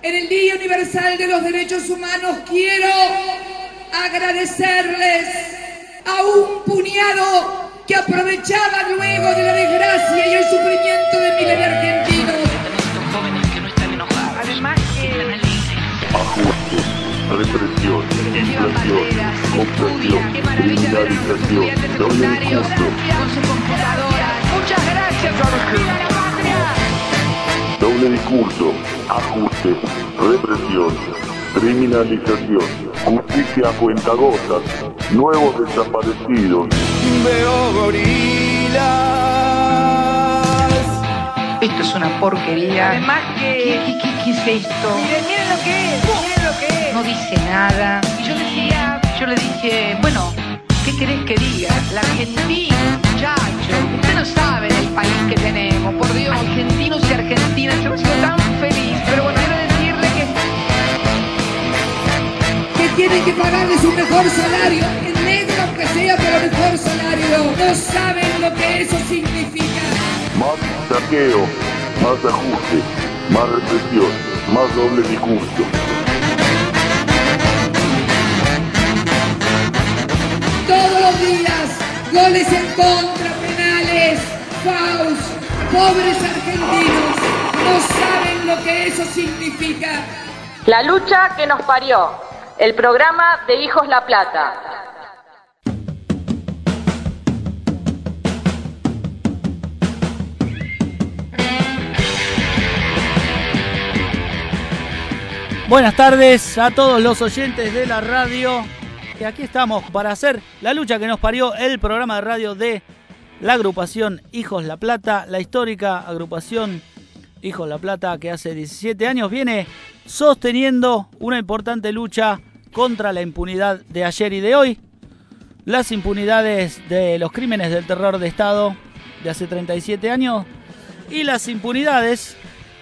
En el Día Universal de los Derechos Humanos quiero agradecerles a un puñado que aprovechaba luego de la desgracia y el sufrimiento de miles de argentinos. Jóvenes que no están enojados. Además ajuste, represión, inflación, opresión, criminalización, doble discurso. con sus computadoras. Muchas gracias. ¡Viva la patria! Doble discurso, ajuste, represión, criminalización, justicia a cuentagotas, nuevos desaparecidos. Veo gorilas. Esto es una porquería. Además ¿Qué es esto? Miren lo que es, miren lo que es. No dice nada. Y yo le dije, bueno, ¿qué querés que diga? La Argentina, muchacho. Usted no sabe el país que tenemos, por Dios. Argentinos y argentinas, yo me siento tan feliz. Pero bueno, quiero decirle Que tienen que pagarles un mejor salario, en negro aunque sea, pero mejor salario. No saben lo que eso significa. Más saqueo, más ajuste, más represión, más doble discurso. Todos los días, goles en contra, penales, fouls, pobres argentinos, no saben lo que eso significa. La lucha que nos parió, el programa de Hijos La Plata. Buenas tardes a todos los oyentes de la radio, que aquí estamos para hacer la lucha que nos parió, el programa de radio de la agrupación Hijos La Plata, la histórica agrupación Hijos La Plata que hace 17 años viene sosteniendo una importante lucha contra la impunidad de ayer y de hoy, las impunidades de los crímenes del terror de Estado de hace 37 años y las impunidades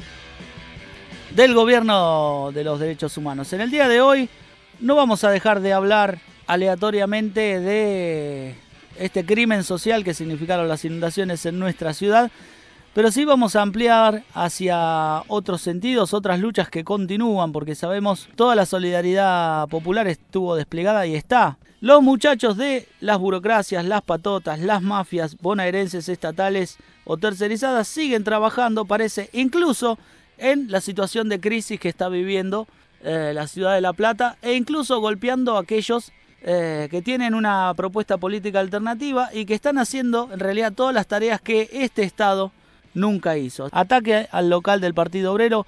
del gobierno de los derechos humanos. En el día de hoy no vamos a dejar de hablar aleatoriamente de este crimen social que significaron las inundaciones en nuestra ciudad, pero sí vamos a ampliar hacia otros sentidos, otras luchas que continúan, porque sabemos toda la solidaridad popular estuvo desplegada y está. Los muchachos de las burocracias, las patotas, las mafias bonaerenses estatales o tercerizadas siguen trabajando, parece, incluso en la situación de crisis que está viviendo la ciudad de La Plata e incluso golpeando a aquellos que tienen una propuesta política alternativa y que están haciendo en realidad todas las tareas que este Estado nunca hizo. Ataque al local del Partido Obrero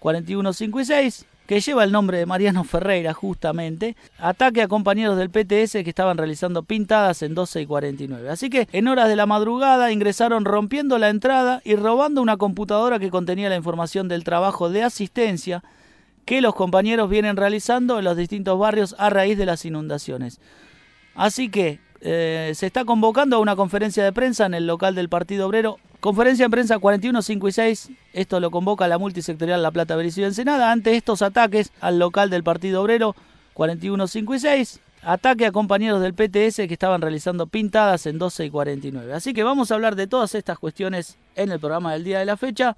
4156, que lleva el nombre de Mariano Ferreira justamente. Ataque a compañeros del PTS que estaban realizando pintadas en 12 y 49. Así que en horas de la madrugada ingresaron rompiendo la entrada y robando una computadora que contenía la información del trabajo de asistencia que los compañeros vienen realizando en los distintos barrios a raíz de las inundaciones. Así que se está convocando a una conferencia de prensa en el local del Partido Obrero. Conferencia de prensa 4156, esto lo convoca la multisectorial La Plata, Berizo y Ensenada, ante estos ataques al local del Partido Obrero 4156, ataque a compañeros del PTS que estaban realizando pintadas en 12 y 49. Así que vamos a hablar de todas estas cuestiones en el programa del día de la fecha,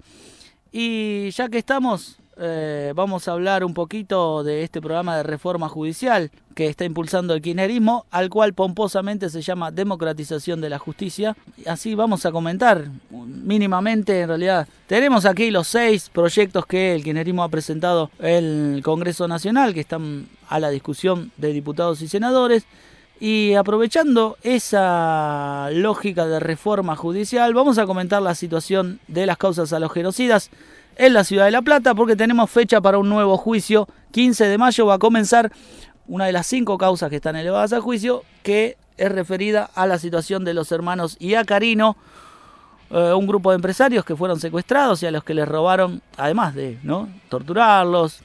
y ya que estamos, vamos a hablar un poquito de este programa de reforma judicial que está impulsando el kirchnerismo, al cual pomposamente se llama democratización de la justicia. Así vamos a comentar mínimamente, en realidad. Tenemos aquí los 6 proyectos que el kirchnerismo ha presentado en el Congreso Nacional, que están a la discusión de diputados y senadores. Y aprovechando esa lógica de reforma judicial, vamos a comentar la situación de las causas a los genocidas en la ciudad de La Plata, porque tenemos fecha para un nuevo juicio. 15 de mayo va a comenzar una de las 5 causas que están elevadas a juicio, que es referida a la situación de los hermanos Iacarino, un grupo de empresarios que fueron secuestrados y a los que les robaron, además de torturarlos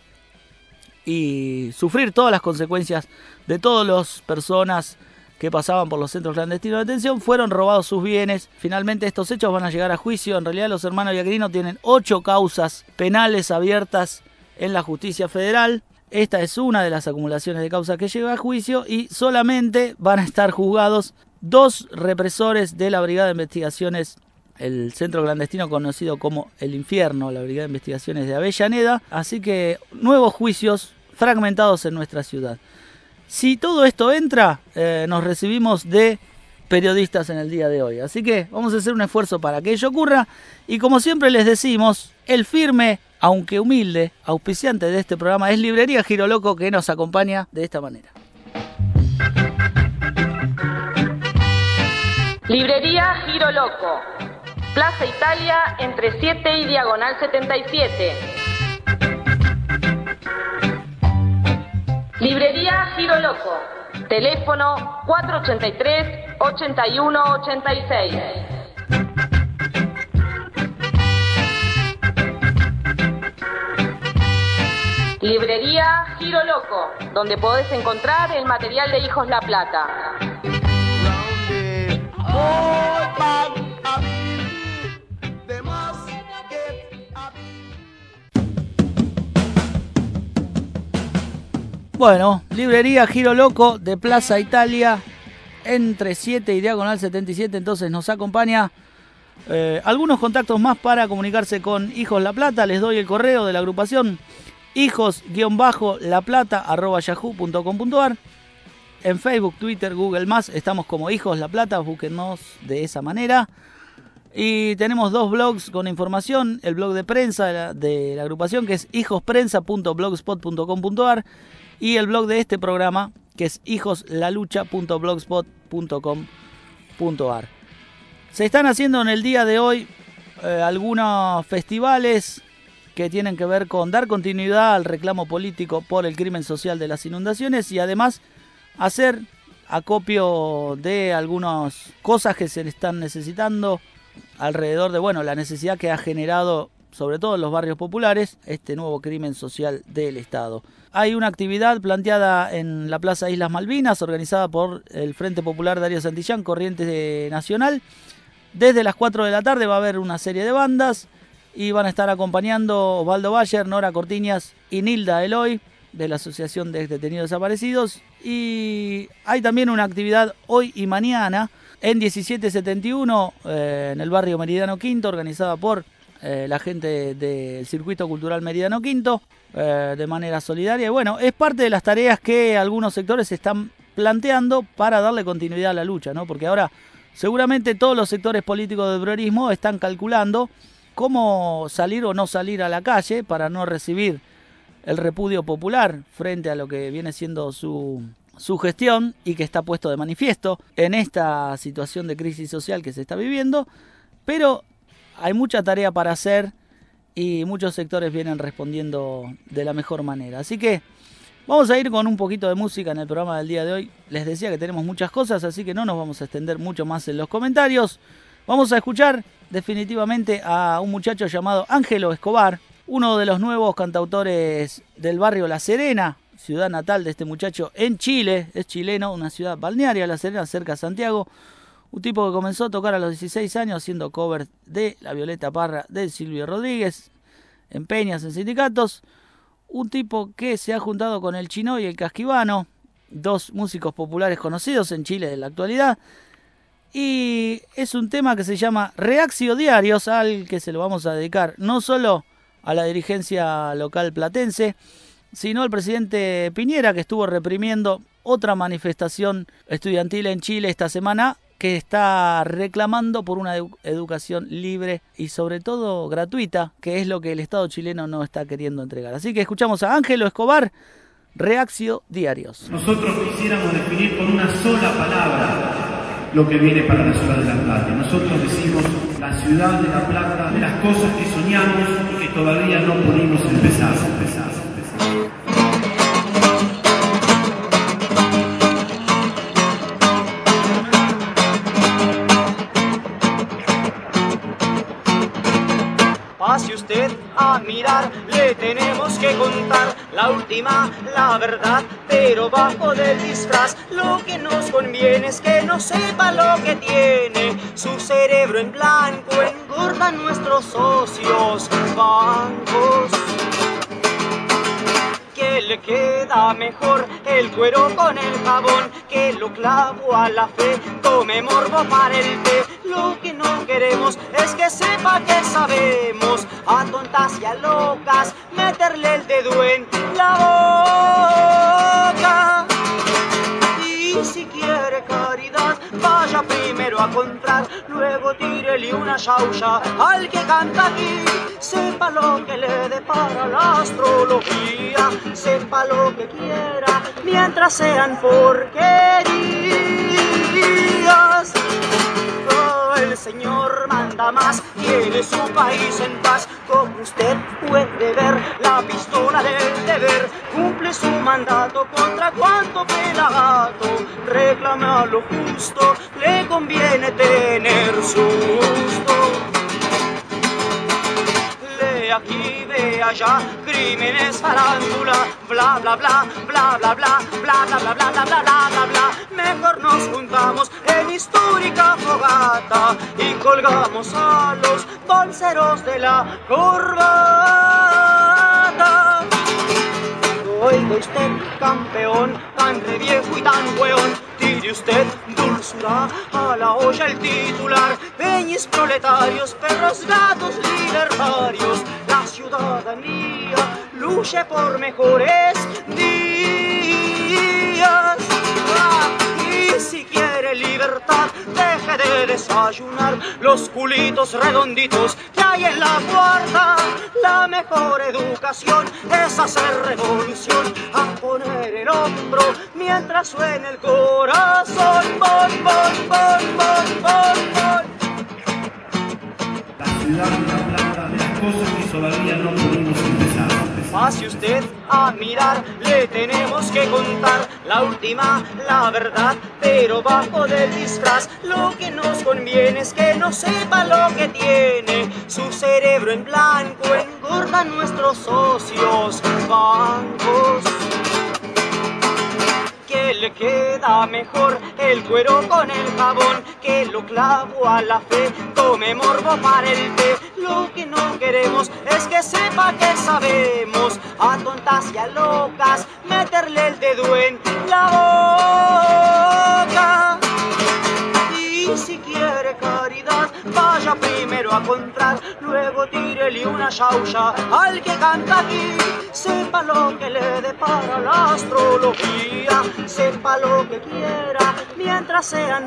y sufrir todas las consecuencias de todas las personas que pasaban por los centros clandestinos de detención, fueron robados sus bienes. Finalmente estos hechos van a llegar a juicio. En realidad los hermanos Iacarino tienen 8 causas penales abiertas en la justicia federal. Esta es una de las acumulaciones de causas que llega a juicio y solamente van a estar juzgados 2 represores de la Brigada de Investigaciones el centro clandestino conocido como El Infierno, la Brigada de Investigaciones de Avellaneda. Así que nuevos juicios fragmentados en nuestra ciudad. Si todo esto entra, nos recibimos de periodistas en el día de hoy. Así que vamos a hacer un esfuerzo para que ello ocurra. Y como siempre les decimos, el firme, aunque humilde, auspiciante de este programa es Librería Giro Loco, que nos acompaña de esta manera. Librería Giro Loco, Plaza Italia, entre 7 y Diagonal 77. Librería Giro Loco, teléfono 483-8186. Librería Giro Loco, donde podés encontrar el material de Hijos La Plata. Bueno, Librería Giro Loco de Plaza Italia, entre 7 y Diagonal 77, entonces nos acompaña. Algunos contactos más para comunicarse con Hijos La Plata. Les doy el correo de la agrupación: hijos-laplata@yahoo.com.ar. En Facebook, Twitter, Google+, estamos como Hijos La Plata, búsquennos de esa manera. Y tenemos 2 blogs con información: el blog de prensa de la agrupación, que es hijosprensa.blogspot.com.ar, y el blog de este programa, que es hijoslalucha.blogspot.com.ar. Se están haciendo en el día de hoy algunos festivales que tienen que ver con dar continuidad al reclamo político por el crimen social de las inundaciones y además hacer acopio de algunas cosas que se le están necesitando alrededor de, la necesidad que ha generado, sobre todo en los barrios populares, este nuevo crimen social del Estado. Hay una actividad planteada en la Plaza Islas Malvinas, organizada por el Frente Popular Darío Santillán, Corriente Nacional. Desde las 4 de la tarde va a haber una serie de bandas y van a estar acompañando Osvaldo Bayer, Nora Cortiñas y Nilda Eloy, de la Asociación de Detenidos Desaparecidos. Y hay también una actividad hoy y mañana en 1771, en el barrio Meridiano Quinto, organizada por la gente del Circuito Cultural Meridiano Quinto, de manera solidaria. Y bueno, es parte de las tareas que algunos sectores están planteando para darle continuidad a la lucha, ¿no? Porque ahora seguramente todos los sectores políticos del peronismo están calculando cómo salir o no salir a la calle para no recibir el repudio popular frente a lo que viene siendo su gestión y que está puesto de manifiesto en esta situación de crisis social que se está viviendo. Pero hay mucha tarea para hacer y muchos sectores vienen respondiendo de la mejor manera. Así que vamos a ir con un poquito de música en el programa del día de hoy. Les decía que tenemos muchas cosas, así que no nos vamos a extender mucho más en los comentarios. Vamos a escuchar definitivamente a un muchacho llamado Ángelo Escobar, uno de los nuevos cantautores del barrio La Serena, ciudad natal de este muchacho en Chile. Es chileno, una ciudad balnearia, La Serena, cerca de Santiago. Un tipo que comenzó a tocar a los 16 años haciendo covers de La Violeta Parra, de Silvio Rodríguez, en peñas, en sindicatos. Un tipo que se ha juntado con el Chino y el Casquivano, 2 músicos populares conocidos en Chile de la actualidad. Y es un tema que se llama Reaccio Diarios, al que se lo vamos a dedicar no solo a la dirigencia local platense, sino al presidente Piñera, que estuvo reprimiendo otra manifestación estudiantil en Chile esta semana, que está reclamando por una educación libre y sobre todo gratuita, que es lo que el Estado chileno no está queriendo entregar. Así que escuchamos a Ángelo Escobar, Reaccio Diarios. Nosotros quisiéramos definir con una sola palabra lo que viene para la ciudad de La Plata. Nosotros decimos la ciudad de La Plata, de las cosas que soñamos y que todavía no pudimos empezar. Pase usted a mirar, le tenemos que contar la última, la verdad, pero bajo del disfraz. Lo que nos conviene es que no sepa lo que tiene su cerebro en blanco, engordan nuestros socios bancos. Que le queda mejor el cuero con el jabón, que lo clavo a la fe, tome morbo para el té. Lo que no queremos es que sepa que sabemos a tontas y a locas meterle el dedo en la boca. Y si quiere caridad, vaya primero a comprar, luego tírele una chaucha al que canta aquí. Sepa lo que le depara la astrología, sepa lo que quiera, mientras sean porquerías. Oh, el Señor manda más, tiene su país en paz. Como usted puede ver, la pistola del deber cumple su mandato contra cuanto pelagato reclame a lo justo, le conviene tener susto. Aquí, ve allá, crímenes, farándula, bla bla bla, bla bla bla, bla bla bla bla bla bla bla bla bla. Mejor nos juntamos en histórica fogata y colgamos a los bolseros de la corbata. Oiga usted, campeón, tan re viejo y tan hueón, tire usted dulzura a la olla el titular. Peñis proletarios, perros, gatos, libertarios, la ciudadanía luche por mejores días. Y si quiere libertad, deje de desayunar los culitos redonditos que hay en la puerta. La mejor educación es hacer revolución, a poner el hombro mientras suene el corazón. Bon, bon, bon, bon, bon, bon. La ciudad de La Plata, de las cosas que todavía no pudimos empezar. Pase usted a mirar, le tenemos que contar la última, la verdad, pero bajo del disfraz. Lo que nos conviene es que no sepa lo que tiene su cerebro en blanco, engordan nuestros socios bancos. Que le queda mejor el cuero con el jabón, que lo clavo a la fe, tome morbo para el té. Lo que no queremos es que sepa que sabemos a tontas y a locas meterle el dedo en la boca. Y si quiere caridad, vaya primero a comprar, luego tírele una chaucha al que canta aquí. Sepa lo que le depara la astrología, sepa lo que quiera, mientras sean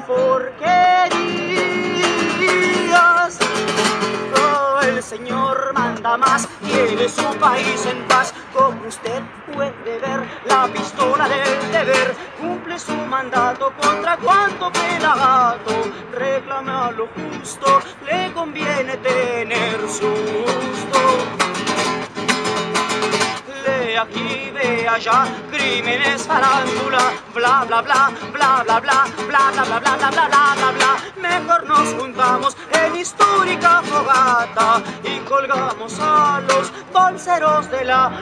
porquerías. Oh, el Señor manda más, tiene su país en paz. Como usted puede ver, la pistola del deber cumple su mandato contra cuanto pelagato reclame a lo justo, le conviene tener susto. De aquí, ve allá, crímenes, farándula, bla bla bla, bla bla bla, bla bla bla bla bla bla bla bla bla. Mejor nos juntamos en histórica fogata y colgamos a los bolseros de la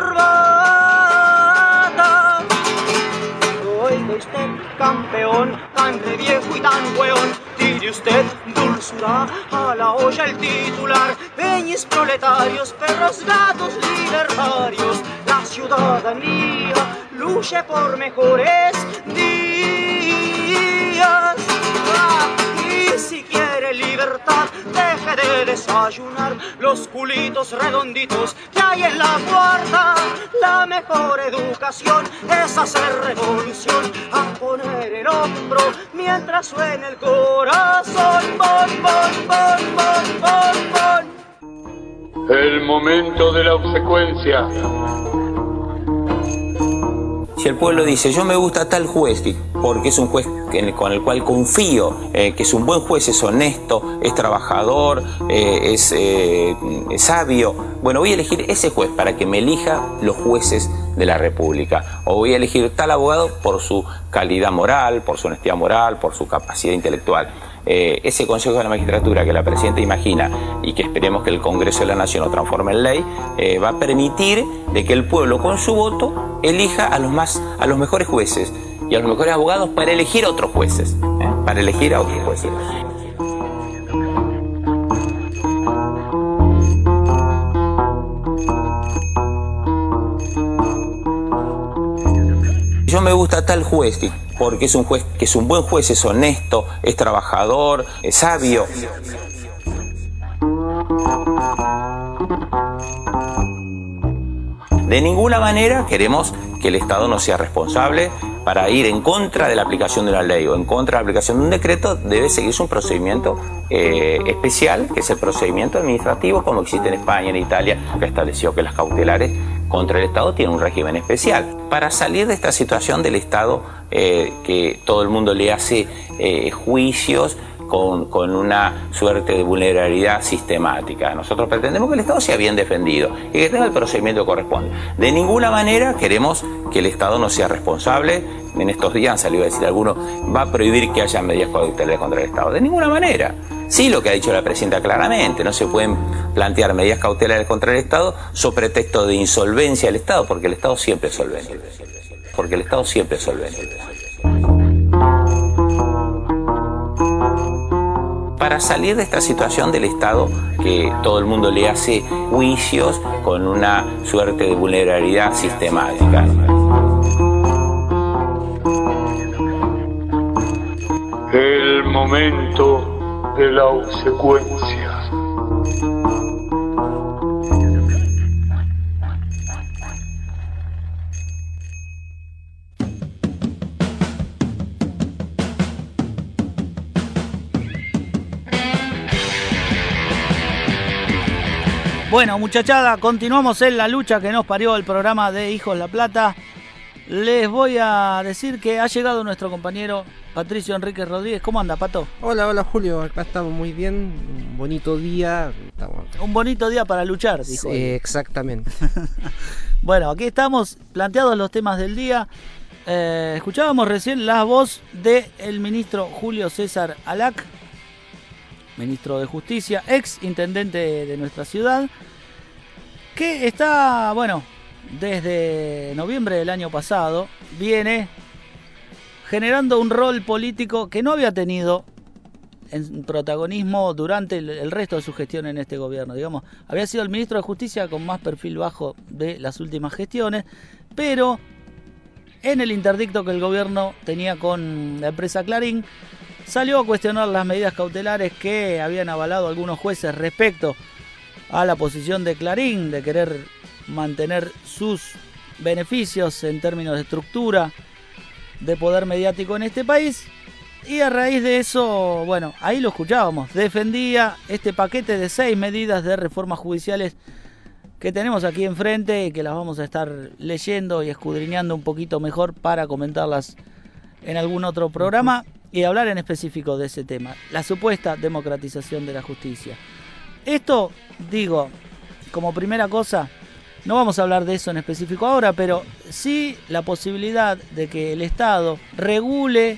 corbata. Oiga usted, campeón, tan re viejo y tan hueón, tire usted dulzura a la olla el titular. Peñis proletarios, perros, gatos, libertarios, la ciudadanía luche por mejores días. Y si quiere libertad, deje de desayunar los culitos redonditos que hay en la puerta. La mejor educación es hacer revolución, a poner el hombro mientras suene el corazón. Bon, bon, bon, bon, bon, bon. El momento de la obsecuencia. Si el pueblo dice, yo me gusta tal juez, porque es un juez con el cual confío, que es un buen juez, es honesto, es trabajador, es sabio, bueno, voy a elegir ese juez para que me elija los jueces de la República. O voy a elegir tal abogado por su calidad moral, por su honestidad moral, por su capacidad intelectual. Ese Consejo de la Magistratura que la Presidenta imagina y que esperemos que el Congreso de la Nación lo transforme en ley, va a permitir de que el pueblo con su voto elija a los mejores jueces y a los mejores abogados para elegir a otros jueces, para elegir a otros jueces. Yo yo me gusta tal juez, porque es un juez que es un buen juez, es honesto, es trabajador, es sabio. De ninguna manera queremos que el Estado no sea responsable para ir en contra de la aplicación de una ley o en contra de la aplicación de un decreto. Debe seguirse un procedimiento especial, que es el procedimiento administrativo, como existe en España, en Italia, que estableció que las cautelares contra el Estado tienen un régimen especial. Para salir de esta situación del Estado, que todo el mundo le hace juicios con una suerte de vulnerabilidad sistemática. Nosotros pretendemos que el Estado sea bien defendido y que tenga el procedimiento que corresponde. De ninguna manera queremos que el Estado no sea responsable. En estos días han salido a decir algunos, va a prohibir que haya medidas cautelares contra el Estado. De ninguna manera. Sí, lo que ha dicho la presidenta claramente, no se pueden plantear medidas cautelares contra el Estado sobre pretexto de insolvencia del Estado, porque el Estado siempre es solvente. Porque el Estado siempre es solvente. Para salir de esta situación del Estado, que todo el mundo le hace juicios con una suerte de vulnerabilidad sistemática. El momento de la obsecuencia. Bueno, muchachada, continuamos en la lucha que nos parió el programa de Hijos La Plata. Les voy a decir que ha llegado nuestro compañero Patricio Enrique Rodríguez. ¿Cómo anda, Pato? Hola Julio, acá estamos muy bien, un bonito día. Un bonito día para luchar, dijo. Sí, exactamente. Bueno, aquí estamos planteados los temas del día. Escuchábamos recién la voz del ministro Julio César Alac, ministro de Justicia, ex intendente de nuestra ciudad, que está, bueno, desde noviembre del año pasado, viene generando un rol político que no había tenido en protagonismo durante el resto de su gestión en este gobierno. Digamos, había sido el ministro de Justicia con más perfil bajo de las últimas gestiones, pero en el interdicto que el gobierno tenía con la empresa Clarín, salió a cuestionar las medidas cautelares que habían avalado algunos jueces respecto a la posición de Clarín de querer mantener sus beneficios en términos de estructura de poder mediático en este país. Y a raíz de eso, bueno, ahí lo escuchábamos, defendía este paquete de 6 medidas de reformas judiciales que tenemos aquí enfrente y que las vamos a estar leyendo y escudriñando un poquito mejor para comentarlas en algún otro programa y hablar en específico de ese tema, la supuesta democratización de la justicia. Esto, digo, como primera cosa, no vamos a hablar de eso en específico ahora, pero sí la posibilidad de que el Estado regule,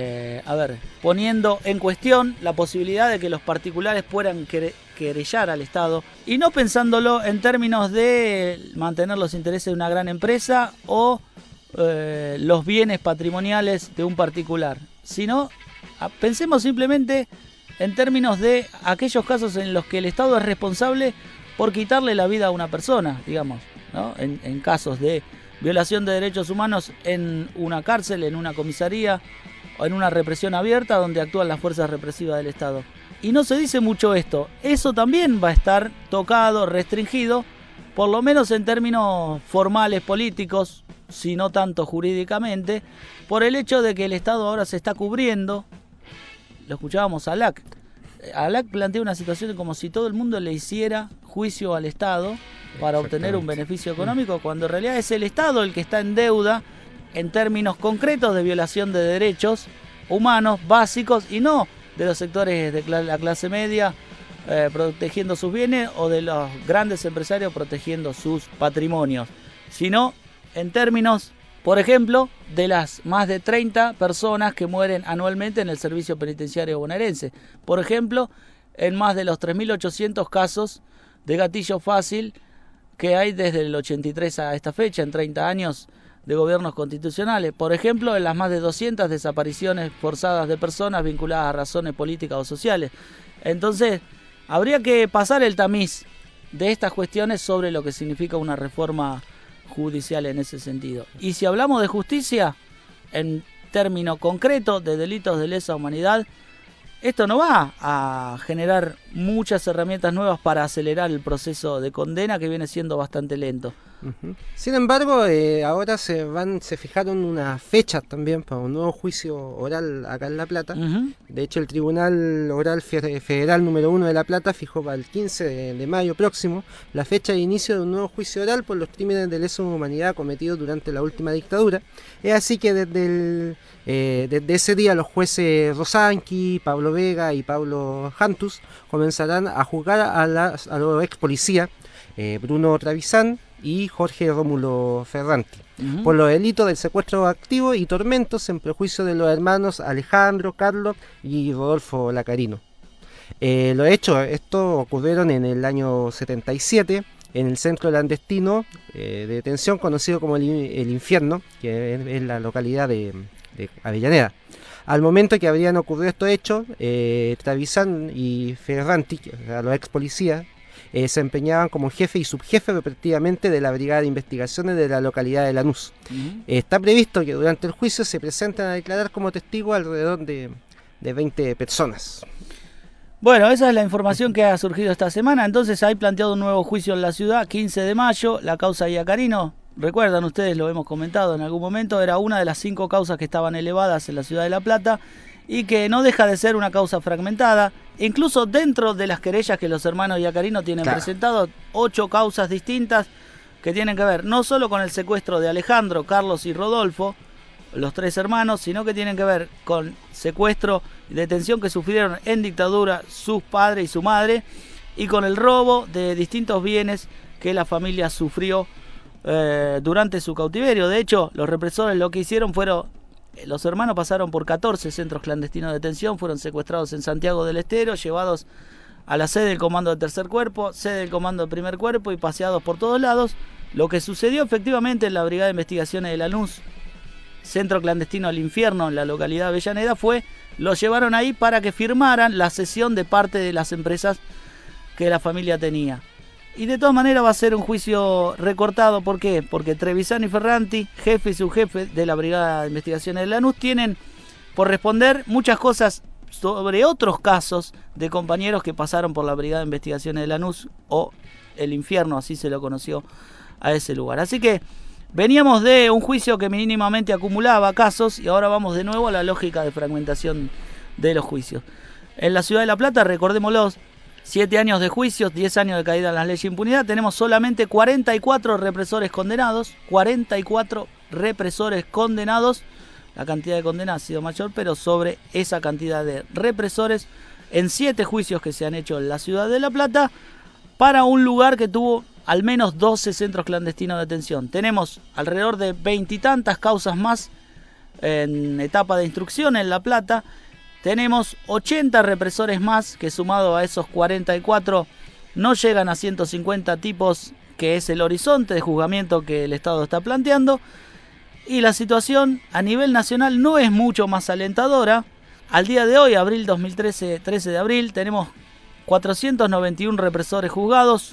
poniendo en cuestión la posibilidad de que los particulares puedan querellar al Estado, y no pensándolo en términos de mantener los intereses de una gran empresa o los bienes patrimoniales de un particular, sino pensemos simplemente en términos de aquellos casos en los que el Estado es responsable por quitarle la vida a una persona, digamos, ¿no? En casos de violación de derechos humanos en una cárcel, en una comisaría o en una represión abierta donde actúan las fuerzas represivas del Estado. Y no se dice mucho esto. Eso también va a estar tocado, restringido, por lo menos en términos formales, políticos, si no tanto jurídicamente, por el hecho de que el Estado ahora se está cubriendo. Lo escuchábamos a Alac. Alac plantea una situación como si todo el mundo le hiciera juicio al Estado para obtener un beneficio económico, cuando en realidad es el Estado el que está en deuda en términos concretos de violación de derechos humanos básicos y no de los sectores de la clase media protegiendo sus bienes o de los grandes empresarios protegiendo sus patrimonios, sino en términos, por ejemplo, de las más de 30 personas que mueren anualmente en el servicio penitenciario bonaerense. Por ejemplo, en más de los 3.800 casos de gatillo fácil que hay desde el 83 a esta fecha, en 30 años de gobiernos constitucionales. Por ejemplo, en las más de 200 desapariciones forzadas de personas vinculadas a razones políticas o sociales. Entonces, habría que pasar el tamiz de estas cuestiones sobre lo que significa una reforma judicial en ese sentido. Y si hablamos de justicia, en término concreto de delitos de lesa humanidad, esto no va a generar muchas herramientas nuevas para acelerar el proceso de condena, que viene siendo bastante lento. Sin embargo, ahora se fijaron una fecha también para un nuevo juicio oral acá en La Plata. De hecho, el Tribunal Oral Federal número 1 de La Plata fijó para el 15 de mayo próximo la fecha de inicio de un nuevo juicio oral por los crímenes de lesa humanidad cometidos durante la última dictadura. Es así que desde ese día los jueces Rosanqui, Pablo Vega y Pablo Jantus comenzarán a juzgar a los ex policías Bruno Travisán y Jorge Rómulo Ferranti por los delitos del secuestro activo y tormentos en prejuicio de los hermanos Alejandro, Carlos y Rodolfo Lacarino. Los hechos estos ocurrieron en el año 77 en el centro clandestino de detención conocido como el Infierno, que es la localidad de Avellaneda. Al momento que habrían ocurrido estos hechos, Travisán y Ferranti, que eran los ex policías, se empeñaban como jefe y subjefe respectivamente de la Brigada de Investigaciones de la localidad de Lanús. Está previsto que durante el juicio se presenten a declarar como testigos alrededor de 20 personas. Bueno, esa es la información que ha surgido esta semana. Entonces hay planteado un nuevo juicio en la ciudad, 15 de mayo, la causa Iacarino. Recuerdan ustedes, lo hemos comentado en algún momento, era una de las 5 causas que estaban elevadas en la ciudad de La Plata y que no deja de ser una causa fragmentada. Incluso dentro de las querellas que los hermanos Iacarino tienen presentado, 8 causas distintas que tienen que ver no solo con el secuestro de Alejandro, Carlos y Rodolfo, los 3 hermanos, sino que tienen que ver con secuestro y detención que sufrieron en dictadura sus padres y su madre, y con el robo de distintos bienes que la familia sufrió durante su cautiverio. De hecho, los represores lo que hicieron fueron, los hermanos pasaron por 14 centros clandestinos de detención, fueron secuestrados en Santiago del Estero, llevados a la sede del Comando del Tercer Cuerpo, sede del Comando del Primer Cuerpo y paseados por todos lados. Lo que sucedió efectivamente en la Brigada de Investigaciones de Lanús, centro clandestino al Infierno en la localidad de Avellaneda, fue, los llevaron ahí para que firmaran la cesión de parte de las empresas que la familia tenía. Y de todas maneras va a ser un juicio recortado. ¿Por qué? Porque Travisán y Ferranti, jefe y subjefe de la Brigada de Investigaciones de Lanús, tienen por responder muchas cosas sobre otros casos de compañeros que pasaron por la Brigada de Investigaciones de Lanús, o el Infierno, así se lo conoció a ese lugar. Así que veníamos de un juicio que mínimamente acumulaba casos y ahora vamos de nuevo a la lógica de fragmentación de los juicios. En la ciudad de La Plata, recordémoslo, 7 años de juicios, 10 años de caída en las leyes de impunidad. Tenemos solamente 44 represores condenados. 44 represores condenados. La cantidad de condenas ha sido mayor, pero sobre esa cantidad de represores, en 7 juicios que se han hecho en la ciudad de La Plata, para un lugar que tuvo al menos 12 centros clandestinos de detención. Tenemos alrededor de 20 y tantas causas más en etapa de instrucción en La Plata. Tenemos 80 represores más, que sumado a esos 44 no llegan a 150 tipos, que es el horizonte de juzgamiento que el Estado está planteando. Y la situación a nivel nacional no es mucho más alentadora. Al día de hoy, abril 2013, 13 de abril, tenemos 491 represores juzgados,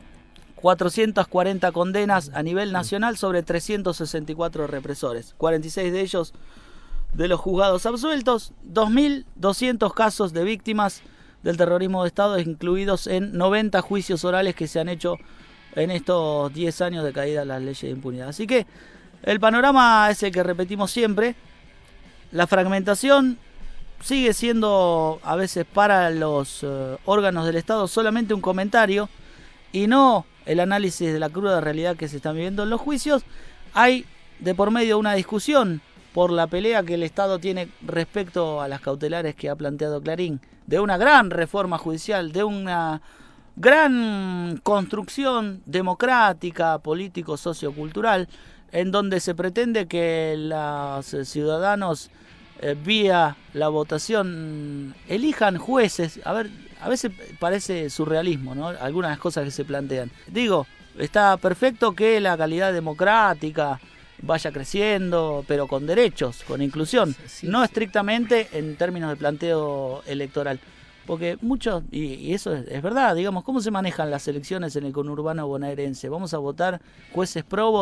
440 condenas a nivel nacional sobre 364 represores, 46 de ellos de los juzgados absueltos, 2.200 casos de víctimas del terrorismo de Estado incluidos en 90 juicios orales que se han hecho en estos 10 años de caída de las leyes de impunidad. Así que el panorama es el que repetimos siempre. La fragmentación sigue siendo a veces para los órganos del Estado solamente un comentario y no el análisis de la cruda realidad que se está viviendo en los juicios. Hay de por medio una discusión por la pelea que el Estado tiene respecto a las cautelares que ha planteado Clarín, de una gran reforma judicial, de una gran construcción democrática, político, sociocultural, en donde se pretende que los ciudadanos vía la votación elijan jueces. A veces parece surrealismo, ¿no? Algunas cosas que se plantean. Digo, está perfecto que la calidad democrática vaya creciendo, pero con derechos, con inclusión, no estrictamente en términos de planteo electoral. Porque muchos, y eso es verdad, digamos, ¿cómo se manejan las elecciones en el conurbano bonaerense? Vamos a votar jueces probos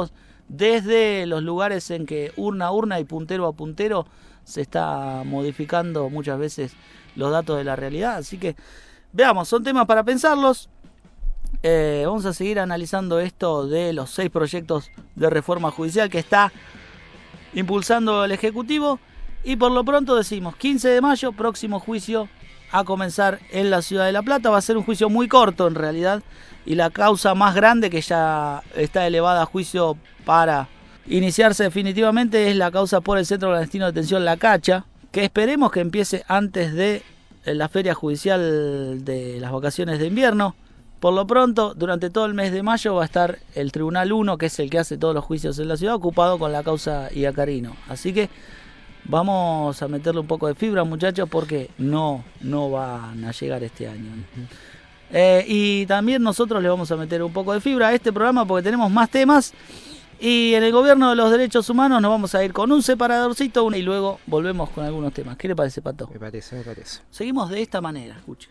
desde los lugares en que urna a urna y puntero a puntero se está modificando muchas veces los datos de la realidad. Así que veamos, son temas para pensarlos. Vamos a seguir analizando esto de los 6 proyectos de reforma judicial que está impulsando el Ejecutivo. Y por lo pronto decimos, 15 de mayo, próximo juicio a comenzar en la ciudad de La Plata. Va a ser un juicio muy corto en realidad, y la causa más grande que ya está elevada a juicio para iniciarse definitivamente es la causa por el Centro Clandestino de Detención La Cacha, que esperemos que empiece antes de la feria judicial de las vacaciones de invierno. Por lo pronto, durante todo el mes de mayo va a estar el Tribunal 1, que es el que hace todos los juicios en la ciudad, ocupado con la causa Iacarino. Así que vamos a meterle un poco de fibra, muchachos, porque no van a llegar este año. Y también nosotros le vamos a meter un poco de fibra a este programa porque tenemos más temas. Y en el gobierno de los derechos humanos nos vamos a ir con un separadorcito y luego volvemos con algunos temas. ¿Qué le parece, Pato? Me parece. Seguimos de esta manera, escuche.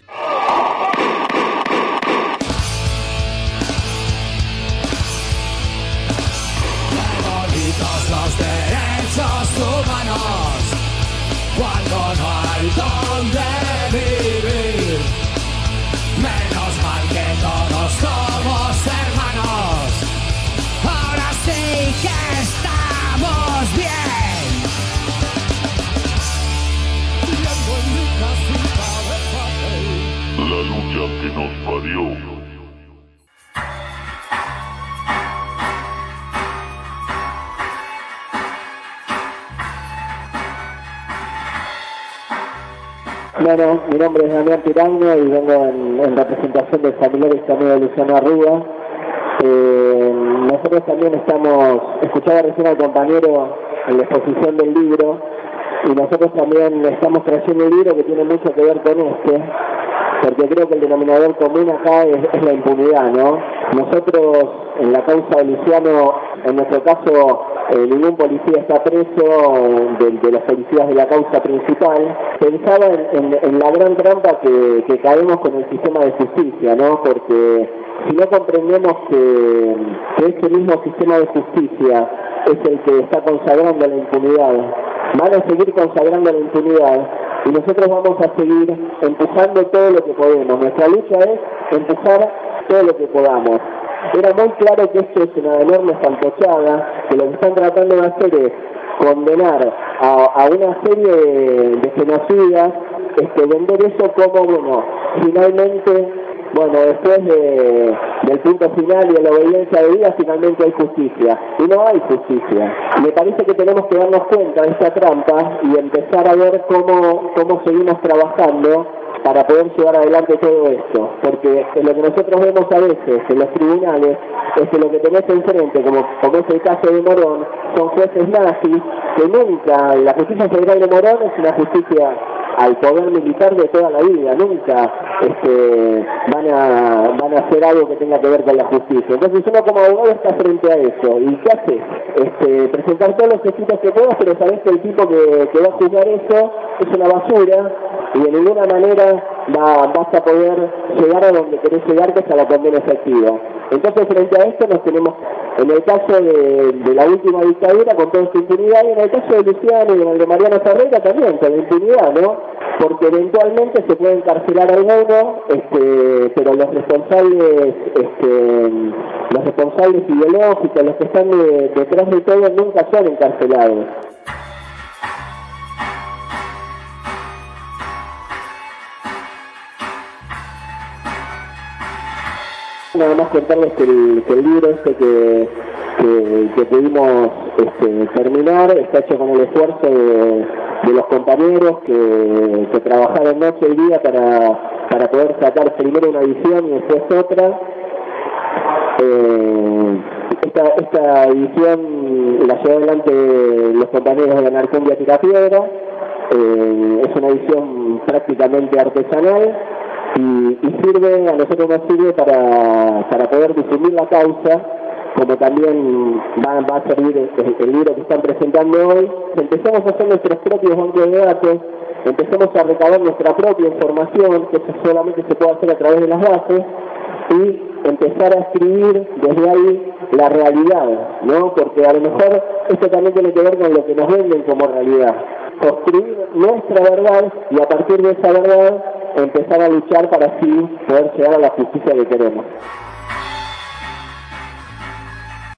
Los derechos humanos, cuando no hay donde vivir, menos mal que todos somos hermanos, ahora sí que estamos bien. La lucha que nos parió. Bueno, mi nombre es Damián Piraño y vengo en representación del familiar y amigo de Luciano Arruga. Nosotros también escuchaba recién al compañero en la exposición del libro, y nosotros también estamos trayendo un libro que tiene mucho que ver con porque creo que el denominador común acá es la impunidad, ¿no? Nosotros en la causa de Luciano, en nuestro caso, ningún policía está preso de los policías de la causa principal. Pensaba en la gran trampa que caemos con el sistema de justicia, ¿no? Porque si no comprendemos que este mismo sistema de justicia es el que está consagrando la impunidad, van a seguir consagrando la impunidad, y nosotros vamos a seguir empujando todo lo que podemos. Nuestra lucha es empujar todo lo que podamos. Era muy claro que esto es una enorme fantochada, que lo que están tratando de hacer es condenar a una serie de genocidas, vender eso como, finalmente, después del punto final y de la obediencia de vida, finalmente hay justicia. Y no hay justicia. Me parece que tenemos que darnos cuenta de esta trampa y empezar a ver cómo seguimos trabajando para poder llevar adelante todo esto. Porque lo que nosotros vemos a veces en los tribunales es que lo que tenés enfrente, como es el caso de Morón, son jueces nazis que nunca, la justicia federal de Morón es una justicia al poder militar de toda la vida, nunca van a hacer algo que tenga que ver con la justicia. Entonces uno como abogado está frente a eso, ¿y qué haces? Presentar todos los escritos que puedas, pero sabés que el tipo que va a juzgar eso es una basura, y de ninguna manera vas a poder llegar a donde querés llegar, que es a la condena efectiva. Entonces frente a esto nos tenemos, en el caso de la última dictadura, con toda esta impunidad, y en el caso de Luciano y en el de Mariano Ferreira también, con la impunidad, ¿no? Porque eventualmente se puede encarcelar a alguno, pero los responsables ideológicos, los que están detrás de todo, nunca son encarcelados. Nada más contarles que el libro que pudimos terminar está hecho con el esfuerzo de los compañeros que trabajaron noche y día para poder sacar primero una edición y después otra. Esta edición la llevó adelante los compañeros de la Narcumbia Tirapiedra. Es una edición prácticamente artesanal. Y a nosotros nos sirve para poder difundir la causa como también va a servir el libro que están presentando hoy, empezamos a hacer nuestros propios bancos de datos, empezamos a recabar nuestra propia información, que eso solamente se puede hacer a través de las bases, y empezar a escribir desde ahí la realidad, ¿no? Porque a lo mejor esto también tiene que ver con lo que nos venden como realidad. Construir nuestra verdad y a partir de esa verdad empezar a luchar para así poder llegar a la justicia que queremos.